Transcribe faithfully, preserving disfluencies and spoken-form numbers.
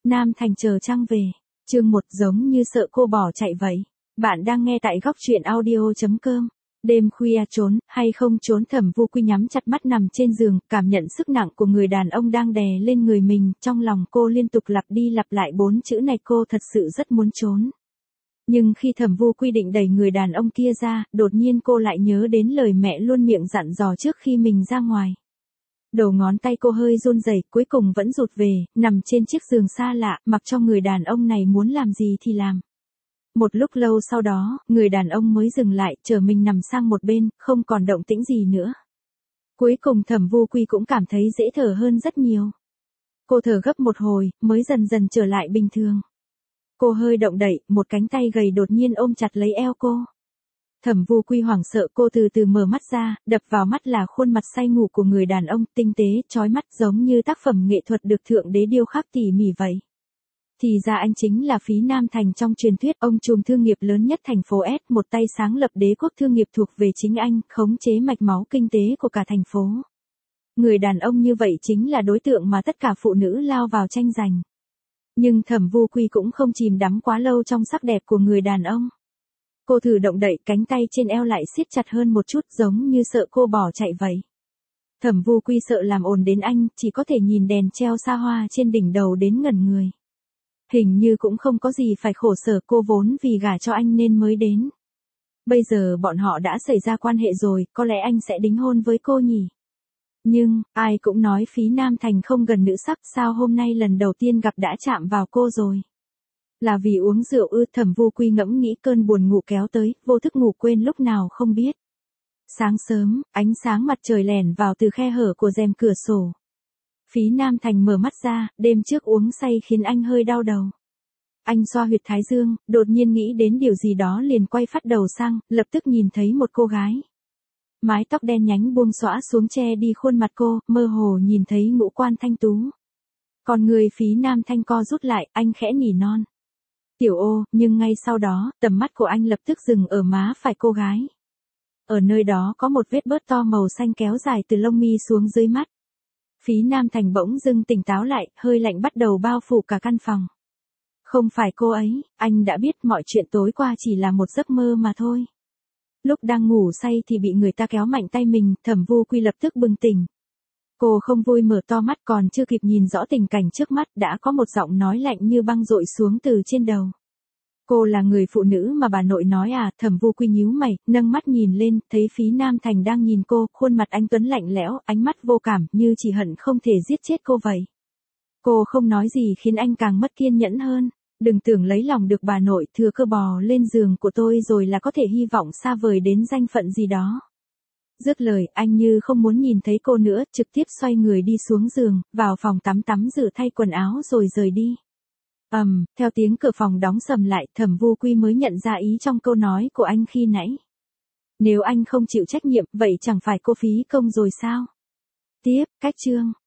Nam Thành chờ Trăng về. Chương một giống như sợ cô bỏ chạy vậy. Bạn đang nghe tại góc truyện audio chấm com. Đêm khuya trốn, hay không trốn Thẩm Vu Quy nhắm chặt mắt nằm trên giường, cảm nhận sức nặng của người đàn ông đang đè lên người mình, trong lòng cô liên tục lặp đi lặp lại bốn chữ này, cô thật sự rất muốn trốn. Nhưng khi Thẩm Vu Quy định đẩy người đàn ông kia ra, đột nhiên cô lại nhớ đến lời mẹ luôn miệng dặn dò trước khi mình ra ngoài. Đầu ngón tay cô hơi run rẩy, cuối cùng vẫn rụt về, nằm trên chiếc giường xa lạ, mặc cho người đàn ông này muốn làm gì thì làm. Một lúc lâu sau đó, người đàn ông mới dừng lại, chờ mình nằm sang một bên, không còn động tĩnh gì nữa. Cuối cùng Thẩm Vu Quy cũng cảm thấy dễ thở hơn rất nhiều. Cô thở gấp một hồi, mới dần dần trở lại bình thường. Cô hơi động đậy, một cánh tay gầy đột nhiên ôm chặt lấy eo cô. Thẩm Vu Quy hoảng sợ, cô từ từ mở mắt ra, đập vào mắt là khuôn mặt say ngủ của người đàn ông, tinh tế, chói mắt, giống như tác phẩm nghệ thuật được thượng đế điêu khắc tỉ mỉ vậy. Thì ra anh chính là Phí Nam Thành trong truyền thuyết, ông trùm thương nghiệp lớn nhất thành phố S, một tay sáng lập đế quốc thương nghiệp thuộc về chính anh, khống chế mạch máu kinh tế của cả thành phố. Người đàn ông như vậy chính là đối tượng mà tất cả phụ nữ lao vào tranh giành. Nhưng Thẩm Vu Quy cũng không chìm đắm quá lâu trong sắc đẹp của người đàn ông. Cô thử động đậy, cánh tay trên eo lại siết chặt hơn một chút, giống như sợ cô bỏ chạy vậy. Thẩm Vu Quy sợ làm ồn đến anh, chỉ có thể nhìn đèn treo xa hoa trên đỉnh đầu đến ngẩn người. Hình như cũng không có gì phải khổ sở, cô vốn vì gả cho anh nên mới đến. Bây giờ bọn họ đã xảy ra quan hệ rồi, có lẽ anh sẽ đính hôn với cô nhỉ. Nhưng, ai cũng nói Phí Nam Thành không gần nữ sắc, sao hôm nay lần đầu tiên gặp đã chạm vào cô rồi. Là vì uống rượu ư? Thẩm Vu Quy ngẫm nghĩ, cơn buồn ngủ kéo tới, vô thức ngủ quên lúc nào không biết. Sáng sớm, ánh sáng mặt trời lẻn vào từ khe hở của rèm cửa sổ. Phí Nam Thành mở mắt ra, đêm trước uống say khiến anh hơi đau đầu. Anh xoa huyệt thái dương, đột nhiên nghĩ đến điều gì đó liền quay phát đầu sang, lập tức nhìn thấy một cô gái. Mái tóc đen nhánh buông xõa xuống che đi khuôn mặt cô, mơ hồ nhìn thấy ngũ quan thanh tú. Còn người Phí Nam Thanh co rút lại, anh khẽ nỉ non. Tiểu Ô, nhưng ngay sau đó, tầm mắt của anh lập tức dừng ở má phải cô gái. Ở nơi đó có một vết bớt to màu xanh kéo dài từ lông mi xuống dưới mắt. Phí Nam Thành bỗng dưng tỉnh táo lại, hơi lạnh bắt đầu bao phủ cả căn phòng. Không phải cô ấy, anh đã biết mọi chuyện tối qua chỉ là một giấc mơ mà thôi. Lúc đang ngủ say thì bị người ta kéo mạnh tay mình, Thẩm Vu Quy lập tức bừng tỉnh. Cô không vui mở to mắt, còn chưa kịp nhìn rõ tình cảnh trước mắt, đã có một giọng nói lạnh như băng dội xuống từ trên đầu. Cô là người phụ nữ mà bà nội nói à? Thẩm Vu Quy nhíu mày, nâng mắt nhìn lên, thấy Phí Nam Thành đang nhìn cô, khuôn mặt anh tuấn lạnh lẽo, ánh mắt vô cảm, như chỉ hận không thể giết chết cô vậy. Cô không nói gì khiến anh càng mất kiên nhẫn hơn. Đừng tưởng lấy lòng được bà nội, thừa cơ bò lên giường của tôi rồi là có thể hy vọng xa vời đến danh phận gì đó. Dứt lời, anh như không muốn nhìn thấy cô nữa, trực tiếp xoay người đi xuống giường, vào phòng tắm tắm rửa thay quần áo rồi rời đi. Ầm, um, theo tiếng cửa phòng đóng sầm lại, Thẩm Vu Quy mới nhận ra ý trong câu nói của anh khi nãy. Nếu anh không chịu trách nhiệm, vậy chẳng phải cô phí công rồi sao? Tiếp, cách chương.